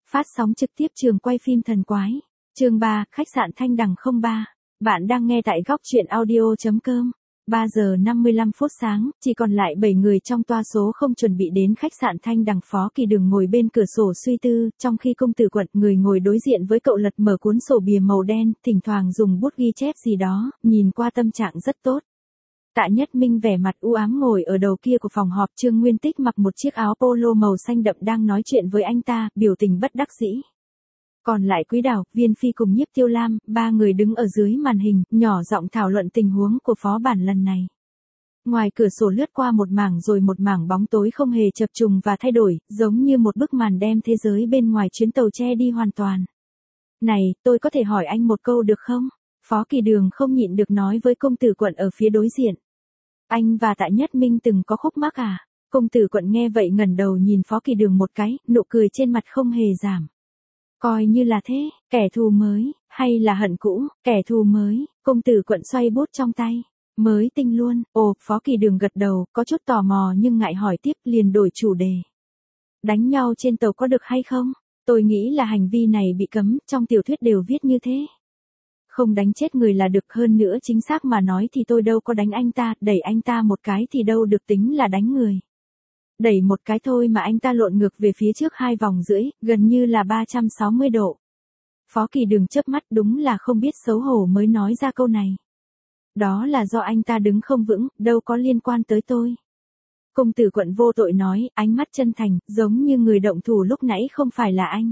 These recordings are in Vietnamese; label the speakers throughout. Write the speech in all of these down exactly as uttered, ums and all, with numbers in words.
Speaker 1: Phát sóng trực tiếp trường quay phim thần quái. Chương ba, khách sạn Thanh Đằng không ba. Bạn đang nghe tại góc truyện audio.com. ba giờ năm mươi lăm phút sáng, chỉ còn lại bảy người trong toa số không chuẩn bị đến khách sạn Thanh Đằng. Phó Kỳ Đường ngồi bên cửa sổ suy tư, trong khi công tử Quận người ngồi đối diện với cậu lật mở cuốn sổ bìa màu đen, thỉnh thoảng dùng bút ghi chép gì đó, nhìn qua tâm trạng rất tốt. Tạ Nhất Minh vẻ mặt u ám ngồi ở đầu kia của phòng họp. Trương Nguyên Tích mặc một chiếc áo polo màu xanh đậm đang nói chuyện với anh ta, biểu tình bất đắc dĩ. Còn lại Quý Đào, Viên Phi cùng Nhiếp Tiêu Lam, ba người đứng ở dưới màn hình, nhỏ giọng thảo luận tình huống của phó bản lần này. Ngoài cửa sổ lướt qua một mảng rồi một mảng bóng tối không hề chập trùng và thay đổi, giống như một bức màn đem thế giới bên ngoài chuyến tàu che đi hoàn toàn. Này, tôi có thể hỏi anh một câu được không? Phó Kỳ Đường không nhịn được nói với công tử Quận ở phía đối diện. Anh và Tạ Nhất Minh từng có khúc mắc à? Công tử Quận nghe vậy ngẩng đầu nhìn Phó Kỳ Đường một cái, nụ cười trên mặt không hề giảm. Coi như là thế, kẻ thù mới, hay là hận cũ, kẻ thù mới, công tử Quận xoay bút trong tay. Mới tinh luôn, ồ, Phó Kỳ Đường gật đầu, có chút tò mò nhưng ngại hỏi tiếp, liền đổi chủ đề. Đánh nhau trên tàu có được hay không? Tôi nghĩ là hành vi này bị cấm, trong tiểu thuyết đều viết như thế. Không đánh chết người là được, hơn nữa chính xác mà nói thì tôi đâu có đánh anh ta, đẩy anh ta một cái thì đâu được tính là đánh người. Đẩy một cái thôi mà anh ta lộn ngược về phía trước hai vòng rưỡi, gần như là ba trăm sáu mươi độ. Phó Kỳ Đường chớp mắt, đúng là không biết xấu hổ mới nói ra câu này. Đó là do anh ta đứng không vững, đâu có liên quan tới tôi. Công tử Quận vô tội nói, ánh mắt chân thành, giống như người động thủ lúc nãy không phải là anh.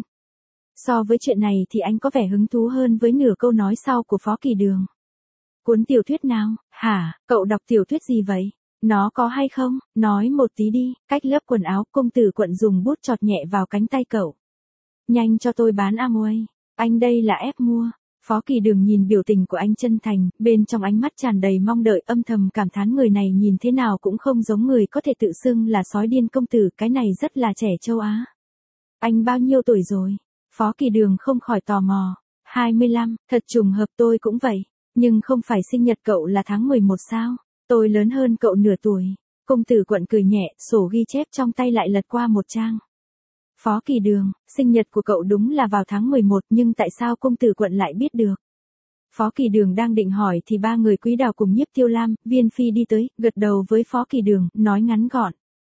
Speaker 1: So với chuyện này thì anh có vẻ hứng thú hơn với nửa câu nói sau của Phó Kỳ Đường. Cuốn tiểu thuyết nào? Hả, cậu đọc tiểu thuyết gì vậy? Nó có hay không? Nói một tí đi. Cách lớp quần áo, công tử Quận dùng bút chọt nhẹ vào cánh tay cậu. Nhanh cho tôi bán Amway. Anh đây là ép mua. Phó Kỳ Đường nhìn biểu tình của anh chân thành, bên trong ánh mắt tràn đầy mong đợi, âm thầm cảm thán người này nhìn thế nào cũng không giống người có thể tự xưng là sói điên công tử, cái này rất là trẻ châu Á. Anh bao nhiêu tuổi rồi? Phó Kỳ Đường không khỏi tò mò. hai mươi lăm, thật trùng hợp tôi cũng vậy. Nhưng không phải sinh nhật cậu là tháng mười một sao? Tôi lớn hơn cậu nửa tuổi. Công tử Quận cười nhẹ, sổ ghi chép trong tay lại lật qua một trang. Phó Kỳ Đường, sinh nhật của cậu đúng là vào tháng mười một, nhưng tại sao công tử Quận lại biết được? Phó Kỳ Đường đang định hỏi thì ba người Quý Đào cùng Nhiếp Tiêu Lam, Viên Phi đi tới, gật đầu với Phó Kỳ Đường, nói ngắn gọn.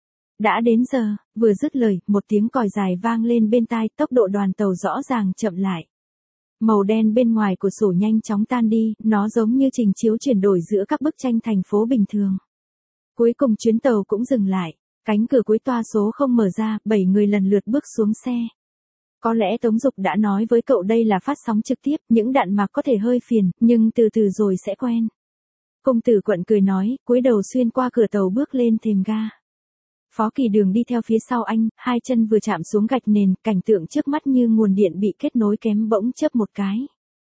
Speaker 1: Đã đến giờ, vừa dứt lời, một tiếng còi dài vang lên bên tai, tốc độ đoàn tàu rõ ràng chậm lại. Màu đen bên ngoài của sổ nhanh chóng tan đi, nó giống như trình chiếu chuyển đổi giữa các bức tranh thành phố bình thường. Cuối cùng chuyến tàu cũng dừng lại, cánh cửa cuối toa số không mở ra, bảy người lần lượt bước xuống xe. Có lẽ Tống Dục đã nói với cậu đây là phát sóng trực tiếp, những đạn mạc có thể hơi phiền, nhưng từ từ rồi sẽ quen. Công tử Quận cười nói, cúi đầu xuyên qua cửa tàu bước lên thềm ga. Phó Kỳ Đường đi theo phía sau anh, hai chân vừa chạm xuống gạch nền, cảnh tượng trước mắt như nguồn điện bị kết nối kém bỗng chớp một cái.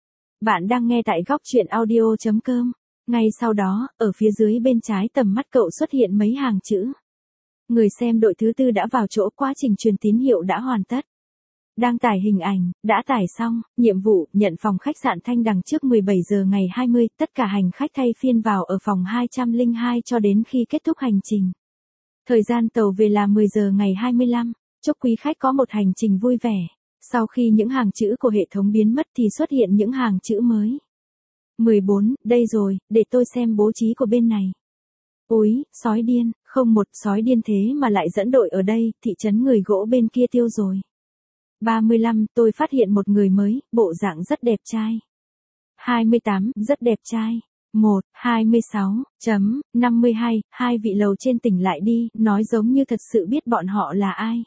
Speaker 1: Bạn đang nghe tại góc truyện audio.com. Ngay sau đó, ở phía dưới bên trái tầm mắt cậu xuất hiện mấy hàng chữ. Người xem đội thứ tư đã vào chỗ, quá trình truyền tín hiệu đã hoàn tất. Đang tải hình ảnh, đã tải xong, nhiệm vụ, nhận phòng khách sạn Thanh Đằng trước mười bảy giờ ngày hai mươi, tất cả hành khách thay phiên vào ở phòng hai trăm lẻ hai cho đến khi kết thúc hành trình. Thời gian tàu về là mười giờ ngày hai mươi lăm, chúc quý khách có một hành trình vui vẻ. Sau khi những hàng chữ của hệ thống biến mất thì xuất hiện những hàng chữ mới. mười bốn, đây rồi, để tôi xem bố trí của bên này. Úi, sói điên, không một sói điên thế mà lại dẫn đội ở đây, thị trấn người gỗ bên kia tiêu rồi. ba mươi lăm, tôi phát hiện một người mới, bộ dạng rất đẹp trai. hai mươi tám, rất đẹp trai. một, hai mươi sáu, chấm, năm mươi hai, hai vị lầu trên tỉnh lại đi, nói giống như thật sự biết bọn họ là ai.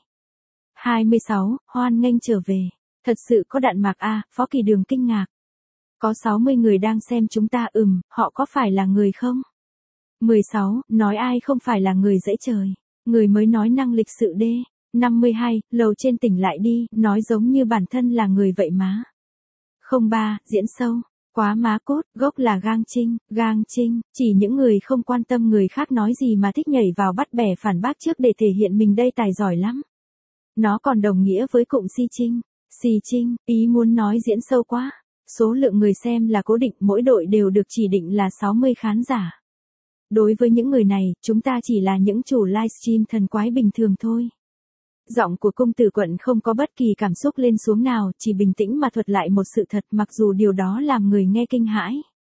Speaker 1: hai mươi sáu, hoan nghênh trở về. Thật sự có đạn mạc à, Phó Kỳ Đường kinh ngạc. Có sáu mươi người đang xem chúng ta, ừm, họ có phải là người không? mười sáu, nói ai không phải là người dãy trời. Người mới nói năng lịch sự đê. năm mươi hai, lầu trên tỉnh lại đi, nói giống như bản thân là người vậy má. không ba, diễn sâu. Quá má cốt, gốc là gang trinh, gang trinh, chỉ những người không quan tâm người khác nói gì mà thích nhảy vào bắt bẻ phản bác trước để thể hiện mình đây tài giỏi lắm. Nó còn đồng nghĩa với cụm si trinh, si trinh, ý muốn nói diễn sâu quá. Số lượng người xem là cố định, mỗi đội đều được chỉ định là sáu mươi khán giả. Đối với những người này, chúng ta chỉ là những chủ livestream thần quái bình thường thôi. Giọng của công tử Quận không có bất kỳ cảm xúc lên xuống nào, chỉ bình tĩnh mà thuật lại một sự thật mặc dù điều đó làm người nghe kinh hãi.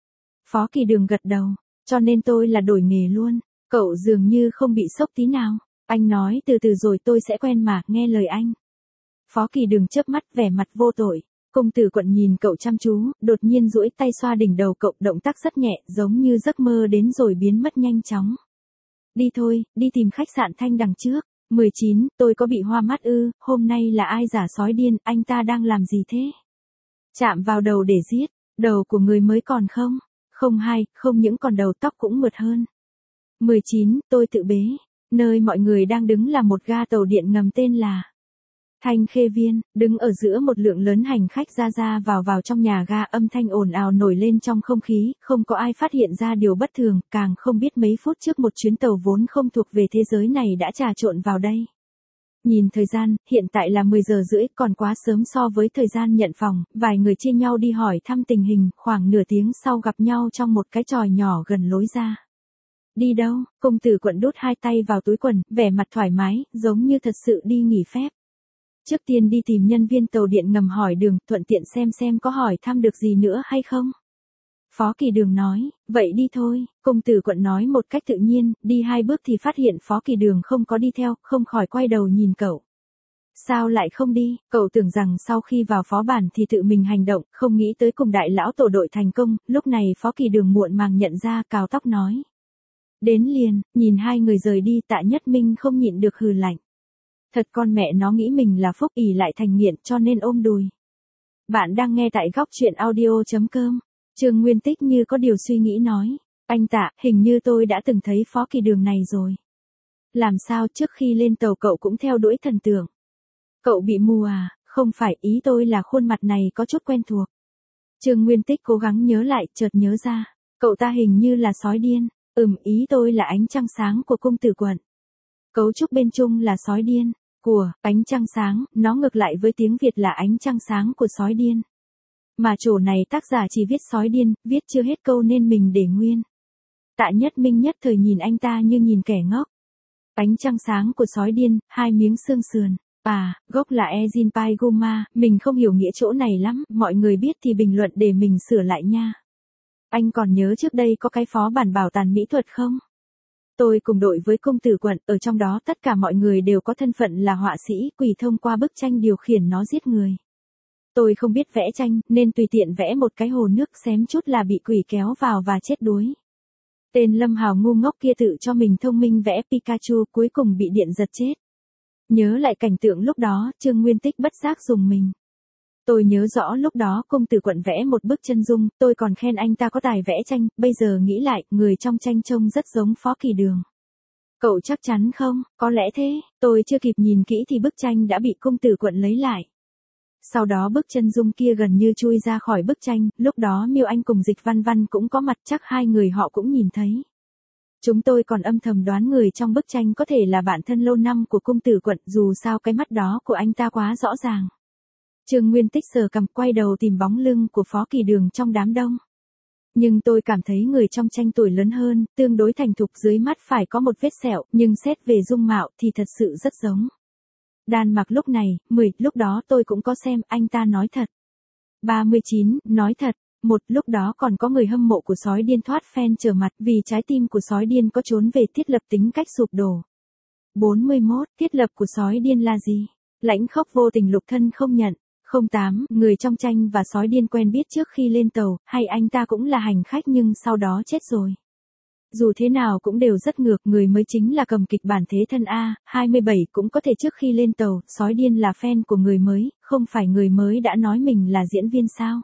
Speaker 1: Phó Kỳ Đường gật đầu, cho nên tôi là đổi nghề luôn. Cậu dường như không bị sốc tí nào. Anh nói từ từ rồi tôi sẽ quen mà, nghe lời anh. Phó Kỳ Đường chớp mắt vẻ mặt vô tội. Công tử Quận nhìn cậu chăm chú, đột nhiên duỗi tay xoa đỉnh đầu cậu, động tác rất nhẹ, giống như giấc mơ đến rồi biến mất nhanh chóng. Đi thôi, đi tìm khách sạn Thanh Đằng trước. mười chín, tôi có bị hoa mắt ư, hôm nay là ai giả sói điên, anh ta đang làm gì thế? Chạm vào đầu để giết, đầu của người mới còn không? Không hay, không những còn đầu tóc cũng mượt hơn. mười chín, tôi tự bế. Nơi mọi người đang đứng là một ga tàu điện ngầm tên là Thanh Khê Viên, đứng ở giữa một lượng lớn hành khách ra ra vào vào trong nhà ga, âm thanh ồn ào nổi lên trong không khí, không có ai phát hiện ra điều bất thường, càng không biết mấy phút trước một chuyến tàu vốn không thuộc về thế giới này đã trà trộn vào đây. Nhìn thời gian, hiện tại là mười giờ rưỡi, còn quá sớm so với thời gian nhận phòng, vài người chia nhau đi hỏi thăm tình hình, khoảng nửa tiếng sau gặp nhau trong một cái chòi nhỏ gần lối ra. Đi đâu? Công tử Quận đút hai tay vào túi quần, vẻ mặt thoải mái, giống như thật sự đi nghỉ phép. Trước tiên đi tìm nhân viên tàu điện ngầm hỏi đường, thuận tiện xem xem có hỏi thăm được gì nữa hay không. Phó Kỳ Đường nói, vậy đi thôi. Công tử Quận nói một cách tự nhiên, đi hai bước thì phát hiện Phó Kỳ Đường không có đi theo, không khỏi quay đầu nhìn cậu. Sao lại không đi? Cậu tưởng rằng sau khi vào phó bản thì tự mình hành động, không nghĩ tới cùng đại lão tổ đội thành công, lúc này Phó Kỳ Đường muộn màng nhận ra, cào tóc nói. Đến liền, nhìn hai người rời đi, Tạ Nhất Minh không nhịn được hừ lạnh. Thật con mẹ nó nghĩ mình là phúc ỷ lại thành nghiện cho nên ôm đùi. Bạn đang nghe tại góc truyện audio.com. Trương Nguyên Tích như có điều suy nghĩ nói. Anh Tạ, hình như tôi đã từng thấy Phó Kỳ Đường này rồi. Làm sao trước khi lên tàu cậu cũng theo đuổi thần tượng? Cậu bị mù à? Không phải, ý tôi là khuôn mặt này có chút quen thuộc. Trương Nguyên Tích cố gắng nhớ lại, chợt nhớ ra. Cậu ta hình như là sói điên. Ừm, ý tôi là ánh trăng sáng của công tử Quận. Cấu trúc bên Trung là sói điên. Của, ánh trăng sáng, nó ngược lại với tiếng Việt là ánh trăng sáng của sói điên. Mà chỗ này tác giả chỉ viết sói điên, viết chưa hết câu nên mình để nguyên. Tạ Nhất Minh nhất thời nhìn anh ta như nhìn kẻ ngốc. Ánh trăng sáng của sói điên, hai miếng xương sườn. À, gốc là Ejin Paiguma, mình không hiểu nghĩa chỗ này lắm, mọi người biết thì bình luận để mình sửa lại nha. Anh còn nhớ trước đây có cái phó bản bảo tàng mỹ thuật không? Tôi cùng đội với công tử Quận, ở trong đó tất cả mọi người đều có thân phận là họa sĩ, quỷ thông qua bức tranh điều khiển nó giết người. Tôi không biết vẽ tranh, nên tùy tiện vẽ một cái hồ nước xém chút là bị quỷ kéo vào và chết đuối. Tên Lâm Hào ngu ngốc kia tự cho mình thông minh vẽ Pikachu, cuối cùng bị điện giật chết. Nhớ lại cảnh tượng lúc đó, Trương Nguyên Tích bất giác dùng mình. Tôi nhớ rõ lúc đó công tử Quận vẽ một bức chân dung, tôi còn khen anh ta có tài vẽ tranh, bây giờ nghĩ lại, người trong tranh trông rất giống Phó Kỳ Đường. Cậu chắc chắn không? Có lẽ thế, tôi chưa kịp nhìn kỹ thì bức tranh đã bị công tử Quận lấy lại. Sau đó bức chân dung kia gần như chui ra khỏi bức tranh, lúc đó Miêu Anh cùng Dịch Văn Văn cũng có mặt, chắc hai người họ cũng nhìn thấy. Chúng tôi còn âm thầm đoán người trong bức tranh có thể là bạn thân lâu năm của công tử Quận, dù sao cái mắt đó của anh ta quá rõ ràng. Trương Nguyên Tích sờ cằm, quay đầu tìm bóng lưng của Phó Kỳ Đường trong đám đông. Nhưng tôi cảm thấy người trong tranh tuổi lớn hơn, tương đối thành thục, dưới mắt phải có một vết sẹo, nhưng xét về dung mạo thì thật sự rất giống. Đan Mặc lúc này, mười, lúc đó tôi cũng có xem, anh ta nói thật. ba mươi chín, nói thật. Một, lúc đó còn có người hâm mộ của sói điên thoát fan trở mặt vì trái tim của sói điên có trốn về thiết lập tính cách sụp đổ. bốn mươi mốt, thiết lập của sói điên là gì? Lãnh Khốc vô tình lục thân không nhận. không tám, người trong tranh và sói điên quen biết trước khi lên tàu, hay anh ta cũng là hành khách nhưng sau đó chết rồi. Dù thế nào cũng đều rất ngược, người mới chính là cầm kịch bản thế thân A. hai mươi bảy, cũng có thể trước khi lên tàu, sói điên là fan của người mới, không phải người mới đã nói mình là diễn viên sao?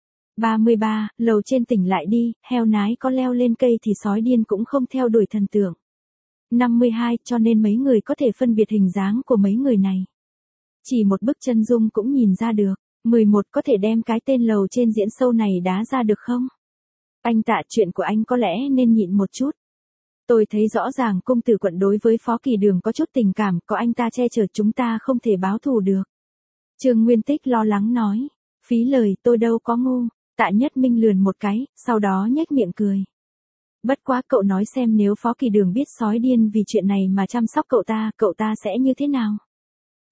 Speaker 1: ba mươi ba, lầu trên tỉnh lại đi, heo nái có leo lên cây thì sói điên cũng không theo đuổi thần tượng. năm mươi hai, cho nên mấy người có thể phân biệt hình dáng của mấy người này. Chỉ một bức chân dung cũng nhìn ra được. mười một, có thể đem cái tên lầu trên diễn show này đá ra được không? Anh Tạ, chuyện của anh có lẽ nên nhịn một chút. Tôi thấy rõ ràng công tử Quận đối với Phó Kỳ Đường có chút tình cảm, có anh ta che chở chúng ta không thể báo thù được. Trương Nguyên Tích lo lắng nói. Phí lời, tôi đâu có ngu. Tạ Nhất Minh lườn một cái, sau đó nhếch miệng cười. Bất quá cậu nói xem nếu Phó Kỳ Đường biết sói điên vì chuyện này mà chăm sóc cậu ta, cậu ta sẽ như thế nào?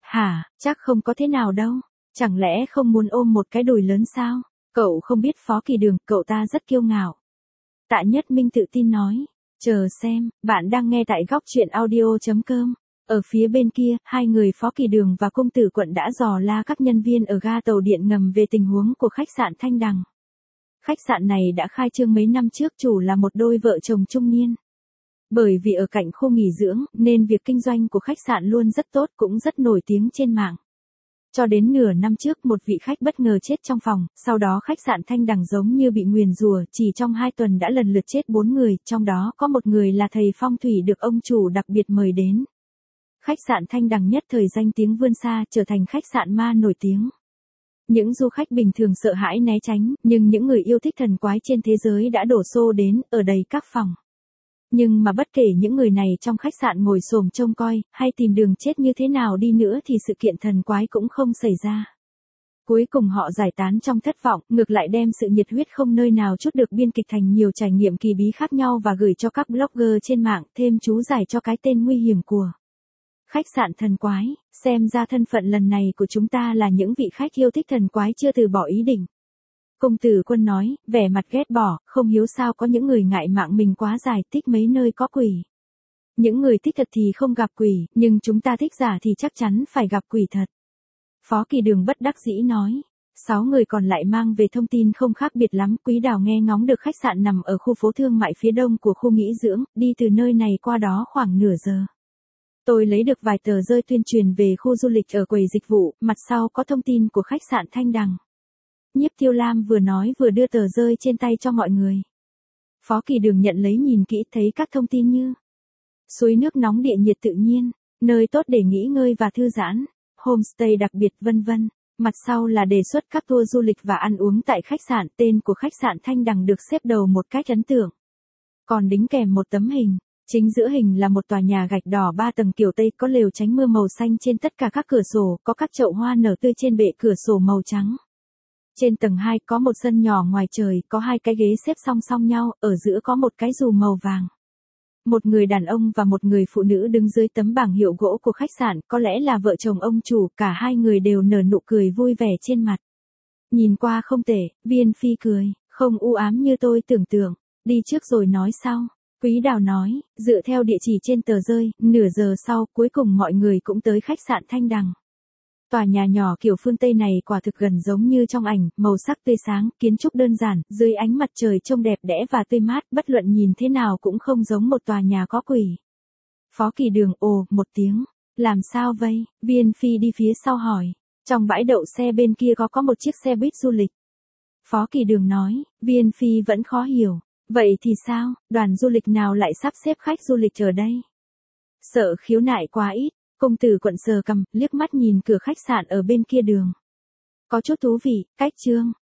Speaker 1: Hả, chắc không có thế nào đâu. Chẳng lẽ không muốn ôm một cái đùi lớn sao? Cậu không biết Phó Kỳ Đường, cậu ta rất kiêu ngạo. Tạ Nhất Minh tự tin nói. Chờ xem, bạn đang nghe tại góc truyện audio.com. Ở phía bên kia, hai người Phó Kỳ Đường và Công Tử Quận đã dò la các nhân viên ở ga tàu điện ngầm về tình huống của khách sạn Thanh Đằng. Khách sạn này đã khai trương mấy năm trước, chủ là một đôi vợ chồng trung niên. Bởi vì ở cạnh khu nghỉ dưỡng, nên việc kinh doanh của khách sạn luôn rất tốt, cũng rất nổi tiếng trên mạng. Cho đến nửa năm trước, một vị khách bất ngờ chết trong phòng, sau đó khách sạn Thanh Đằng giống như bị nguyền rủa, chỉ trong hai tuần đã lần lượt chết bốn người, trong đó có một người là thầy phong thủy được ông chủ đặc biệt mời đến. Khách sạn Thanh Đằng nhất thời danh tiếng vươn xa, trở thành khách sạn ma nổi tiếng. Những du khách bình thường sợ hãi né tránh, nhưng những người yêu thích thần quái trên thế giới đã đổ xô đến, ở đầy các phòng. Nhưng mà bất kể những người này trong khách sạn ngồi xổm trông coi, hay tìm đường chết như thế nào đi nữa thì sự kiện thần quái cũng không xảy ra. Cuối cùng họ giải tán trong thất vọng, ngược lại đem sự nhiệt huyết không nơi nào chút được biên kịch thành nhiều trải nghiệm kỳ bí khác nhau và gửi cho các blogger trên mạng, thêm chú giải cho cái tên nguy hiểm của khách sạn thần quái. Xem ra thân phận lần này của chúng ta là những vị khách yêu thích thần quái chưa từ bỏ ý định. Công Tử Quân nói, vẻ mặt ghét bỏ, không hiểu sao có những người ngại mạng mình quá dài, thích mấy nơi có quỷ. Những người thích thật thì không gặp quỷ, nhưng chúng ta thích giả thì chắc chắn phải gặp quỷ thật. Phó Kỳ Đường bất đắc dĩ nói. Sáu người còn lại mang về thông tin không khác biệt lắm. Quý Đào nghe ngóng được khách sạn nằm ở khu phố thương mại phía đông của khu nghỉ dưỡng, đi từ nơi này qua đó khoảng nửa giờ. Tôi lấy được vài tờ rơi tuyên truyền về khu du lịch ở quầy dịch vụ, mặt sau có thông tin của khách sạn Thanh Đằng. Nhiếp Tiêu Lam vừa nói vừa đưa tờ rơi trên tay cho mọi người. Phó Kỳ Đường nhận lấy nhìn kỹ, thấy các thông tin như suối nước nóng địa nhiệt tự nhiên, nơi tốt để nghỉ ngơi và thư giãn, homestay đặc biệt vân vân. Mặt sau là đề xuất các tour du lịch và ăn uống tại khách sạn, tên của khách sạn Thanh Đằng được xếp đầu một cách ấn tượng. Còn đính kèm một tấm hình, chính giữa hình là một tòa nhà gạch đỏ ba tầng kiểu Tây, có lều tránh mưa màu xanh trên tất cả các cửa sổ, có các chậu hoa nở tươi trên bệ cửa sổ màu trắng. Trên tầng hai có một sân nhỏ ngoài trời, có hai cái ghế xếp song song nhau, ở giữa có một cái dù màu vàng. Một người đàn ông và một người phụ nữ đứng dưới tấm bảng hiệu gỗ của khách sạn, có lẽ là vợ chồng ông chủ, cả hai người đều nở nụ cười vui vẻ trên mặt. Nhìn qua không tệ, Viên Phi cười, không u ám như tôi tưởng tượng, đi trước rồi nói sau. Quý Đào nói, dựa theo địa chỉ trên tờ rơi, nửa giờ sau, cuối cùng mọi người cũng tới khách sạn Thanh Đằng. Tòa nhà nhỏ kiểu phương Tây này quả thực gần giống như trong ảnh, màu sắc tươi sáng, kiến trúc đơn giản, dưới ánh mặt trời trông đẹp đẽ và tươi mát, bất luận nhìn thế nào cũng không giống một tòa nhà có quỷ. Phó Kỳ Đường ồ một tiếng, làm sao vậy? Viên Phi đi phía sau hỏi, trong bãi đậu xe bên kia có có một chiếc xe buýt du lịch. Phó Kỳ Đường nói, Viên Phi vẫn khó hiểu, vậy thì sao, đoàn du lịch nào lại sắp xếp khách du lịch ở đây? Sợ khiếu nại quá ít. Công Tử Quận sờ cằm, liếc mắt nhìn cửa khách sạn ở bên kia đường. Có chút thú vị, cách chương.